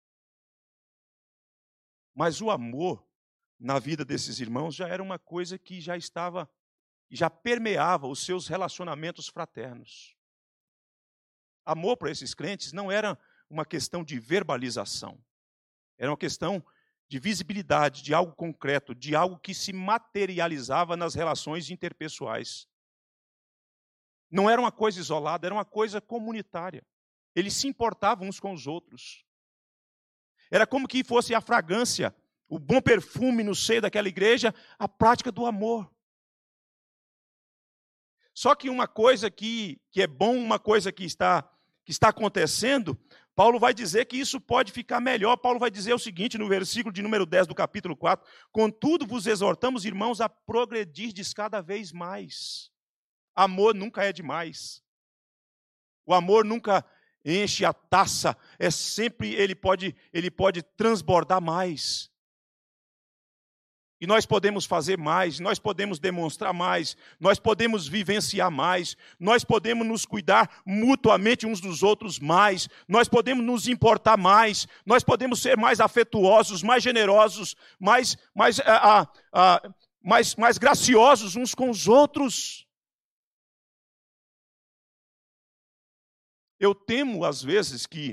Mas o amor, na vida desses irmãos, já era uma coisa que já estava, já permeava os seus relacionamentos fraternos. Amor para esses crentes não era uma questão de verbalização, era uma questão de visibilidade, de algo concreto, de algo que se materializava nas relações interpessoais. Não era uma coisa isolada, era uma coisa comunitária. Eles se importavam uns com os outros. Era como que fosse a fragrância, o bom perfume no seio daquela igreja, a prática do amor. Só que uma coisa que, que é bom, uma coisa que está, que está acontecendo, Paulo vai dizer que isso pode ficar melhor. Paulo vai dizer o seguinte, no versículo de número dez do capítulo quatro, contudo vos exortamos, irmãos, a progredirdes cada vez mais. Amor nunca é demais. O amor nunca enche a taça, é sempre, ele pode, ele pode transbordar mais. E nós podemos fazer mais, nós podemos demonstrar mais, nós podemos vivenciar mais, nós podemos nos cuidar mutuamente uns dos outros mais, nós podemos nos importar mais, nós podemos ser mais afetuosos, mais generosos, mais, mais, ah, ah, mais, mais graciosos uns com os outros. Eu temo, às vezes, que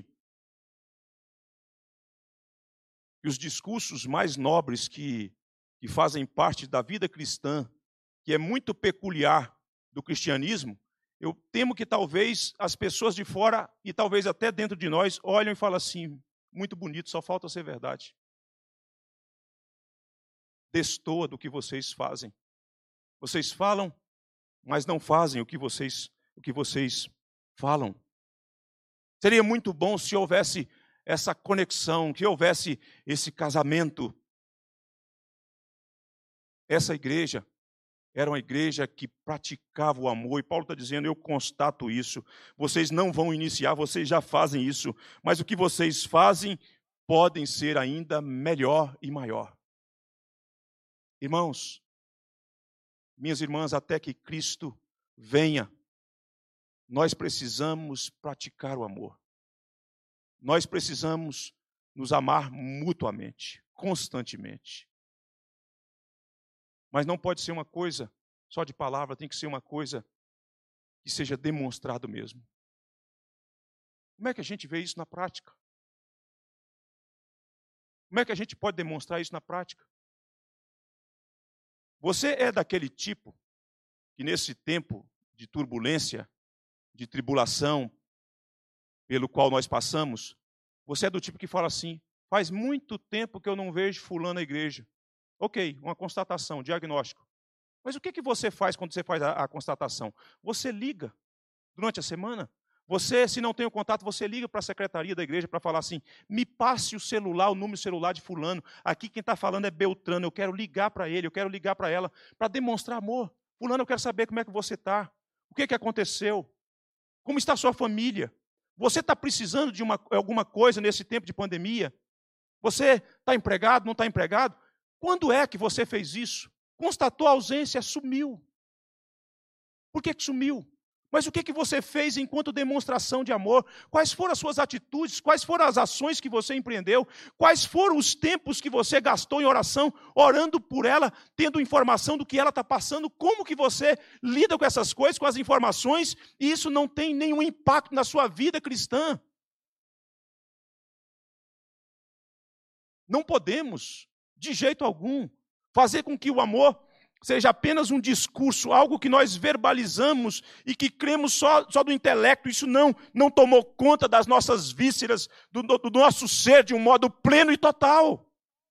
os discursos mais nobres que que fazem parte da vida cristã, que é muito peculiar do cristianismo, eu temo que talvez as pessoas de fora, e talvez até dentro de nós, olhem e falam assim, muito bonito, só falta ser verdade. Destoa do que vocês fazem. Vocês falam, mas não fazem o que vocês, o que vocês falam. Seria muito bom se houvesse essa conexão, que houvesse esse casamento. Essa igreja era uma igreja que praticava o amor, e Paulo está dizendo, eu constato isso, vocês não vão iniciar, vocês já fazem isso, mas o que vocês fazem podem ser ainda melhor e maior. Irmãos, minhas irmãs, até que Cristo venha, nós precisamos praticar o amor. Nós precisamos nos amar mutuamente, constantemente. Mas não pode ser uma coisa só de palavra, tem que ser uma coisa que seja demonstrado mesmo. Como é que a gente vê isso na prática? Como é que a gente pode demonstrar isso na prática? Você é daquele tipo que nesse tempo de turbulência, de tribulação pelo qual nós passamos, você é do tipo que fala assim, faz muito tempo que eu não vejo fulano na igreja. Ok, uma constatação, diagnóstico. Mas o que, que você faz quando você faz a, a constatação? Você liga durante a semana? Você, se não tem o contato, você liga para a secretaria da igreja para falar assim, me passe o celular, o número celular de fulano. Aqui quem está falando é Beltrano, eu quero ligar para ele, eu quero ligar para ela, para demonstrar amor. Fulano, eu quero saber como é que você está. O que, que aconteceu? Como está a sua família? Você está precisando de uma, alguma coisa nesse tempo de pandemia? Você está empregado, não está empregado? Quando é que você fez isso? Constatou a ausência, sumiu. Por que, que sumiu? Mas o que, que você fez enquanto demonstração de amor? Quais foram as suas atitudes? Quais foram as ações que você empreendeu? Quais foram os tempos que você gastou em oração, orando por ela, tendo informação do que ela está passando? Como que você lida com essas coisas, com as informações, e isso não tem nenhum impacto na sua vida cristã? Não podemos, de jeito algum, fazer com que o amor seja apenas um discurso, algo que nós verbalizamos e que cremos só, só do intelecto. Isso não, não tomou conta das nossas vísceras, do, do, do nosso ser de um modo pleno e total.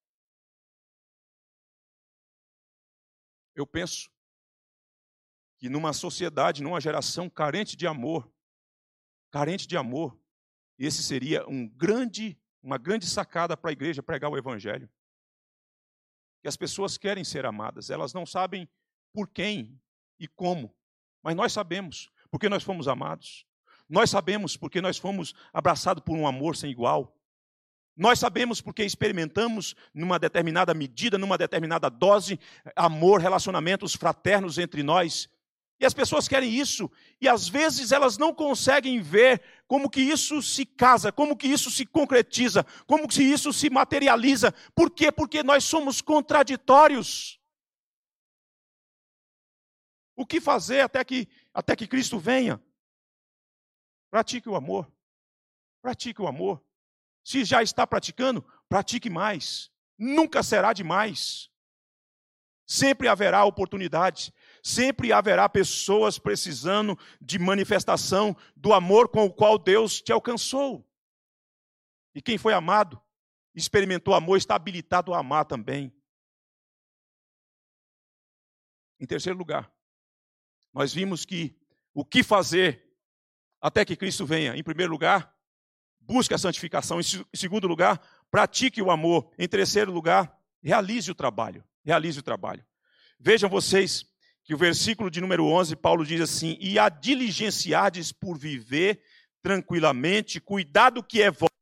Eu penso que numa sociedade, numa geração carente de amor, carente de amor, esse seria um grande, uma grande sacada para a igreja pregar o evangelho. Que as pessoas querem ser amadas, elas não sabem por quem e como, mas nós sabemos, porque nós fomos amados. Nós sabemos porque nós fomos abraçados por um amor sem igual. Nós sabemos porque experimentamos, numa determinada medida, numa determinada dose, amor, relacionamentos fraternos entre nós. E as pessoas querem isso, e às vezes elas não conseguem ver como que isso se casa, como que isso se concretiza, como que isso se materializa. Por quê? Porque nós somos contraditórios. O que fazer até que, até que Cristo venha? Pratique o amor. Pratique o amor. Se já está praticando, pratique mais. Nunca será demais. Sempre haverá oportunidade. Sempre haverá pessoas precisando de manifestação do amor com o qual Deus te alcançou. E quem foi amado, experimentou amor, está habilitado a amar também. Em terceiro lugar, nós vimos que o que fazer até que Cristo venha. Em primeiro lugar, busque a santificação. Em segundo lugar, pratique o amor. Em terceiro lugar, realize o trabalho. Realize o trabalho. Vejam vocês que o versículo de número onze, Paulo diz assim, e a diligenciardes por viver tranquilamente, cuidado que é vosso.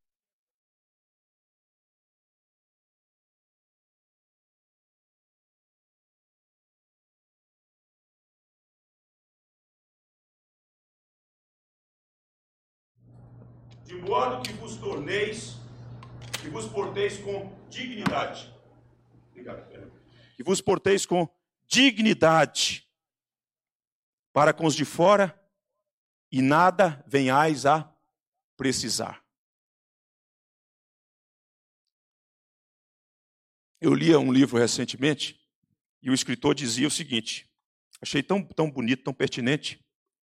De modo que vos torneis, que vos porteis com dignidade. Obrigado, Fernando. Que vos porteis com dignidade para com os de fora e nada venhais a precisar. Eu li um livro recentemente e o escritor dizia o seguinte, achei tão, tão bonito, tão pertinente.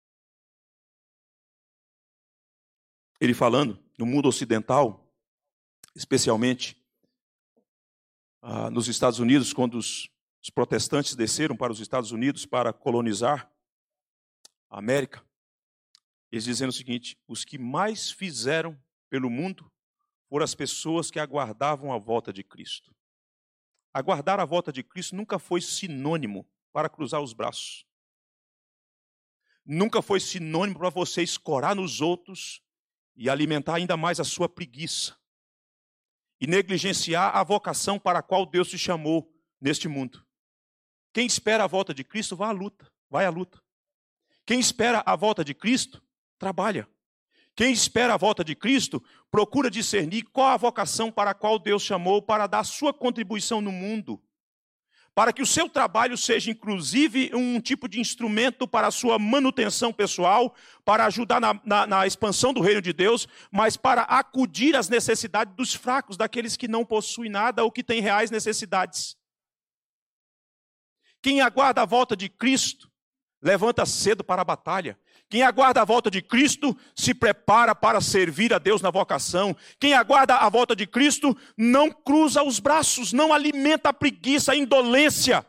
Ele falando, no mundo ocidental, especialmente ah, nos Estados Unidos, quando os Os protestantes desceram para os Estados Unidos para colonizar a América. Eles dizendo o seguinte, os que mais fizeram pelo mundo foram as pessoas que aguardavam a volta de Cristo. Aguardar a volta de Cristo nunca foi sinônimo para cruzar os braços. Nunca foi sinônimo para você escorar nos outros e alimentar ainda mais a sua preguiça. E negligenciar a vocação para a qual Deus te chamou neste mundo. Quem espera a volta de Cristo, vai à luta, vai à luta. Quem espera a volta de Cristo, trabalha. Quem espera a volta de Cristo, procura discernir qual a vocação para a qual Deus chamou para dar sua contribuição no mundo. Para que o seu trabalho seja, inclusive, um tipo de instrumento para a sua manutenção pessoal, para ajudar na, na, na expansão do reino de Deus, mas para acudir às necessidades dos fracos, daqueles que não possuem nada ou que têm reais necessidades. Quem aguarda a volta de Cristo, levanta cedo para a batalha. Quem aguarda a volta de Cristo se prepara para servir a Deus na vocação. Quem aguarda a volta de Cristo não cruza os braços, não alimenta a preguiça, a indolência.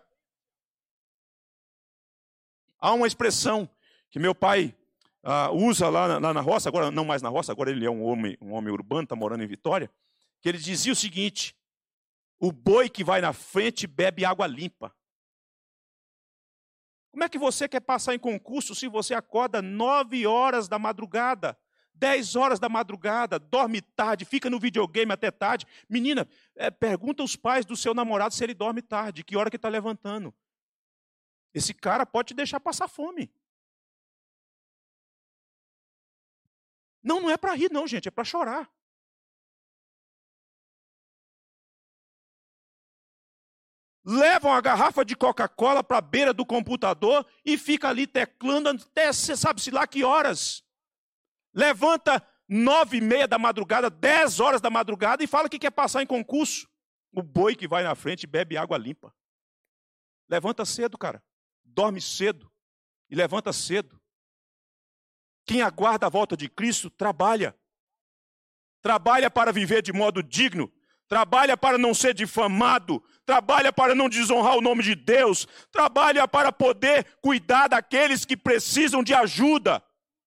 Há uma expressão que meu pai uh, usa lá na, na roça, agora não mais na roça, agora ele é um homem, um homem urbano, está morando em Vitória, que ele dizia o seguinte: o boi que vai na frente bebe água limpa. Como é que você quer passar em concurso se você acorda nove horas da madrugada, dez horas da madrugada, dorme tarde, fica no videogame até tarde? Menina, é, pergunta aos pais do seu namorado se ele dorme tarde, que hora que está levantando. Esse cara pode te deixar passar fome. Não, não é para rir não, gente, é para chorar. Levam a garrafa de Coca-Cola para a beira do computador e fica ali teclando até sabe-se lá que horas. Levanta nove e meia da madrugada, dez horas da madrugada e fala que quer passar em concurso. O boi que vai na frente bebe água limpa. Levanta cedo, cara. Dorme cedo e levanta cedo. Quem aguarda a volta de Cristo, trabalha. Trabalha para viver de modo digno. Trabalha para não ser difamado. Trabalha para não desonrar o nome de Deus. Trabalha para poder cuidar daqueles que precisam de ajuda.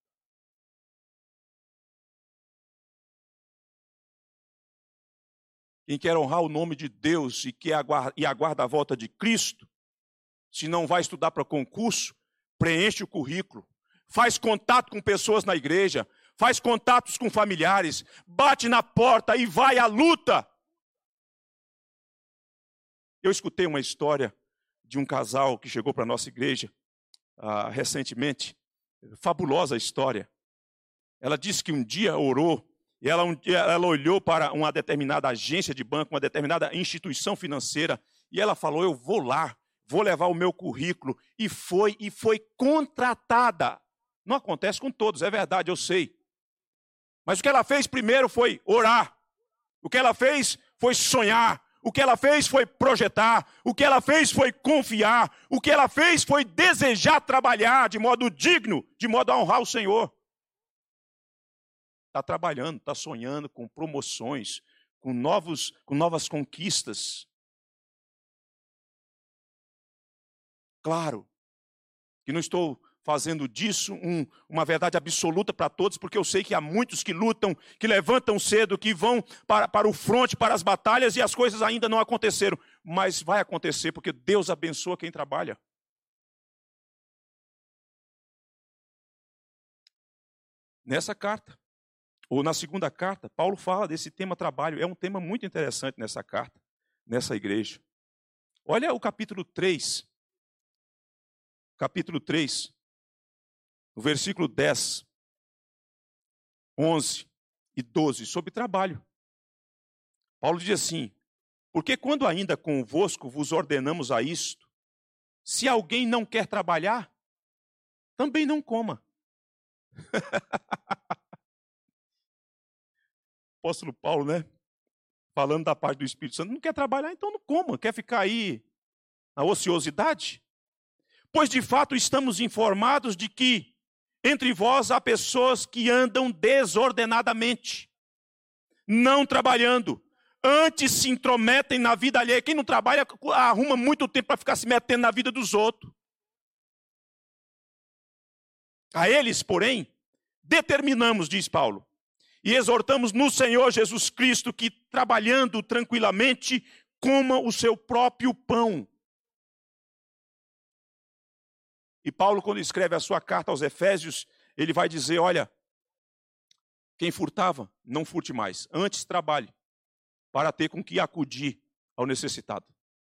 Quem quer honrar o nome de Deus e que aguarda, e aguarda a volta de Cristo, se não vai estudar para concurso, preenche o currículo. Faz contato com pessoas na igreja. Faz contatos com familiares. Bate na porta e vai à luta. Eu escutei uma história de um casal que chegou para a nossa igreja uh, recentemente. Fabulosa história. Ela disse que um dia orou e ela, um dia, ela olhou para uma determinada agência de banco, uma determinada instituição financeira e ela falou: eu vou lá, vou levar o meu currículo. E foi, e foi contratada. Não acontece com todos, é verdade, eu sei. Mas o que ela fez primeiro foi orar. O que ela fez foi sonhar. O que ela fez foi projetar, o que ela fez foi confiar, o que ela fez foi desejar trabalhar de modo digno, de modo a honrar o Senhor. Está trabalhando, está sonhando com promoções, com, novos, com novas conquistas. Claro que não estou fazendo disso um, uma verdade absoluta para todos, porque eu sei que há muitos que lutam, que levantam cedo, que vão para, para o fronte, para as batalhas, e as coisas ainda não aconteceram. Mas vai acontecer, porque Deus abençoa quem trabalha. Nessa carta, ou na segunda carta, Paulo fala desse tema trabalho. É um tema muito interessante nessa carta, nessa igreja. Olha o capítulo três. Capítulo três. No versículo dez, onze e doze, sobre trabalho. Paulo diz assim: porque quando ainda convosco vos ordenamos a isto, se alguém não quer trabalhar, também não coma. Apóstolo Paulo, né? Falando da parte do Espírito Santo, não quer trabalhar, então não coma. Quer ficar aí na ociosidade? Pois de fato estamos informados de que entre vós há pessoas que andam desordenadamente, não trabalhando, antes se intrometem na vida alheia. Quem não trabalha arruma muito tempo para ficar se metendo na vida dos outros. A eles, porém, determinamos, diz Paulo, e exortamos no Senhor Jesus Cristo que, trabalhando tranquilamente, coma o seu próprio pão. E Paulo, quando escreve a sua carta aos Efésios, ele vai dizer: olha, quem furtava, não furte mais. Antes trabalhe, para ter com que acudir ao necessitado.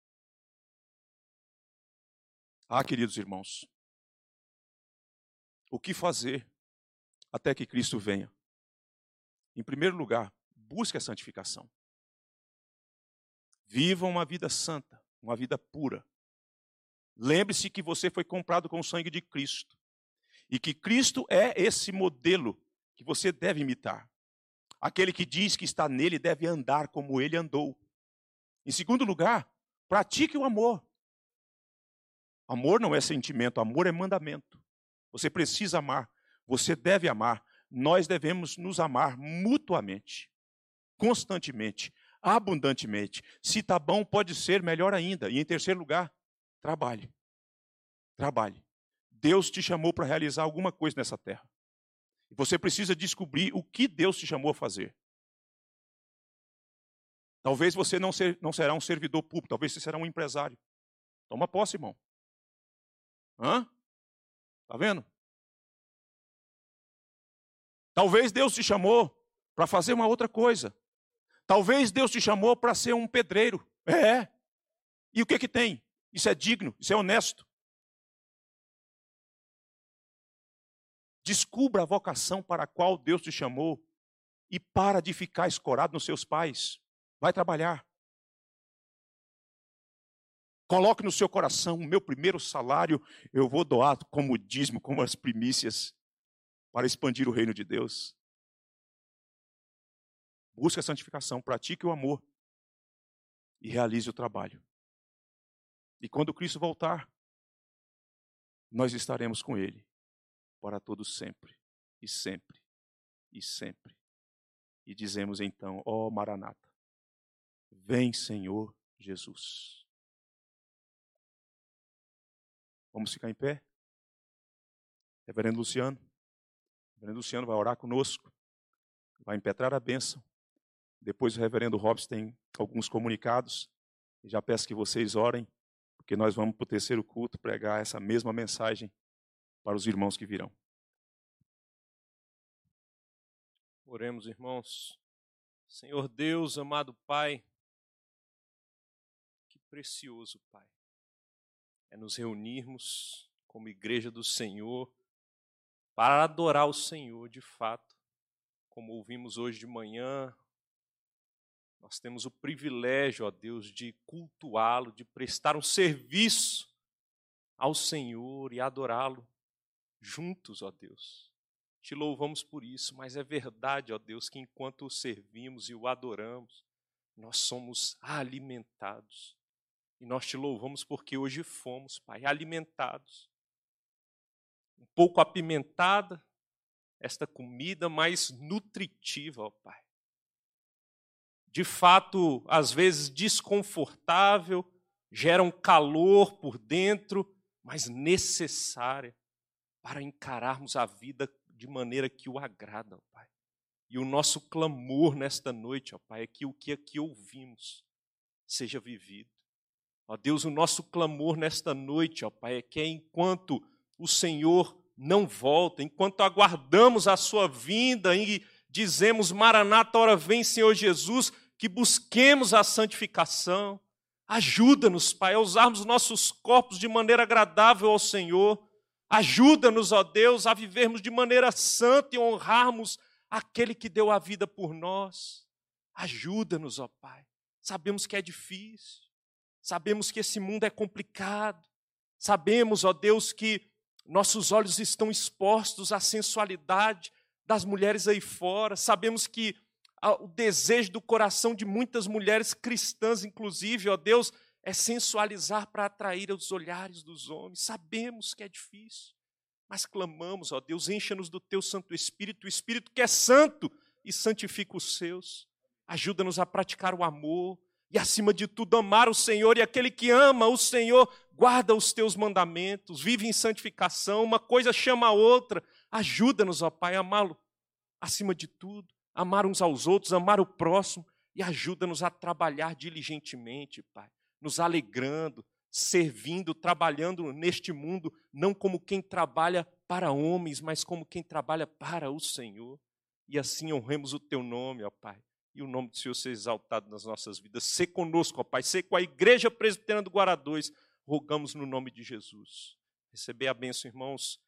Ah, queridos irmãos, o que fazer até que Cristo venha? Em primeiro lugar, busque a santificação. Viva uma vida santa, uma vida pura. Lembre-se que você foi comprado com o sangue de Cristo. E que Cristo é esse modelo que você deve imitar. Aquele que diz que está nele deve andar como ele andou. Em segundo lugar, pratique o amor. Amor não é sentimento, amor é mandamento. Você precisa amar. Você deve amar. Nós devemos nos amar mutuamente, constantemente, abundantemente. Se está bom, pode ser melhor ainda. E em terceiro lugar, trabalhe. Trabalhe. Deus te chamou para realizar alguma coisa nessa terra. E você precisa descobrir o que Deus te chamou a fazer. Talvez você não, ser, não será um servidor público, talvez você será um empresário. Toma posse, irmão. Hã? Está vendo? Talvez Deus te chamou para fazer uma outra coisa. Talvez Deus te chamou para ser um pedreiro. É. E o que que tem? Isso é digno, isso é honesto. Descubra a vocação para a qual Deus te chamou e para de ficar escorado nos seus pais. Vai trabalhar. Coloque no seu coração: o meu primeiro salário eu vou doar como dízimo, como as primícias, para expandir o reino de Deus. Busque a santificação, pratique o amor e realize o trabalho. E quando Cristo voltar, nós estaremos com Ele para todos sempre, e sempre, e sempre. E dizemos então: ó Maranata, vem Senhor Jesus. Vamos ficar em pé? Reverendo Luciano. Reverendo Luciano vai orar conosco, vai impetrar a bênção. Depois o reverendo Robson tem alguns comunicados. E já peço que vocês orem, porque nós vamos para o terceiro culto pregar essa mesma mensagem para os irmãos que virão. Oremos, irmãos. Senhor Deus, amado Pai, que precioso, Pai, é nos reunirmos como igreja do Senhor para adorar o Senhor de fato. Como ouvimos hoje de manhã, nós temos o privilégio, ó Deus, de cultuá-lo, de prestar um serviço ao Senhor e adorá-lo juntos, ó Deus. Te louvamos por isso, mas é verdade, ó Deus, que enquanto o servimos e o adoramos, nós somos alimentados. E nós te louvamos porque hoje fomos, Pai, alimentados. Um pouco apimentada, esta comida mais nutritiva, ó Pai. De fato, às vezes desconfortável, gera um calor por dentro, mas necessária para encararmos a vida de maneira que o agrada, ó Pai. E o nosso clamor nesta noite, ó Pai, é que o que aqui ouvimos seja vivido. Ó Deus, o nosso clamor nesta noite, ó Pai, é que enquanto o Senhor não volta, enquanto aguardamos a sua vinda e dizemos: Maranata, ora vem, Senhor Jesus, que busquemos a santificação. Ajuda-nos, Pai, a usarmos nossos corpos de maneira agradável ao Senhor. Ajuda-nos, ó Deus, a vivermos de maneira santa e honrarmos aquele que deu a vida por nós. Ajuda-nos, ó Pai. Sabemos que é difícil. Sabemos que esse mundo é complicado. Sabemos, ó Deus, que nossos olhos estão expostos à sensualidade das mulheres aí fora. Sabemos que o desejo do coração de muitas mulheres cristãs, inclusive, ó Deus, é sensualizar para atrair os olhares dos homens. Sabemos que é difícil, mas clamamos, ó Deus, encha-nos do teu Santo Espírito, o Espírito que é santo e santifica os seus. Ajuda-nos a praticar o amor e, acima de tudo, amar o Senhor. E aquele que ama o Senhor guarda os teus mandamentos, vive em santificação. Uma coisa chama a outra. Ajuda-nos, ó Pai, a amá-lo acima de tudo, amar uns aos outros, amar o próximo, e ajuda-nos a trabalhar diligentemente, Pai, nos alegrando, servindo, trabalhando neste mundo, não como quem trabalha para homens, mas como quem trabalha para o Senhor. E assim honremos o teu nome, ó Pai, e o nome do Senhor seja exaltado nas nossas vidas. Sê conosco, ó Pai, sê com a Igreja Presbiteriana do Guará dois, rogamos no nome de Jesus. Receber a bênção, irmãos.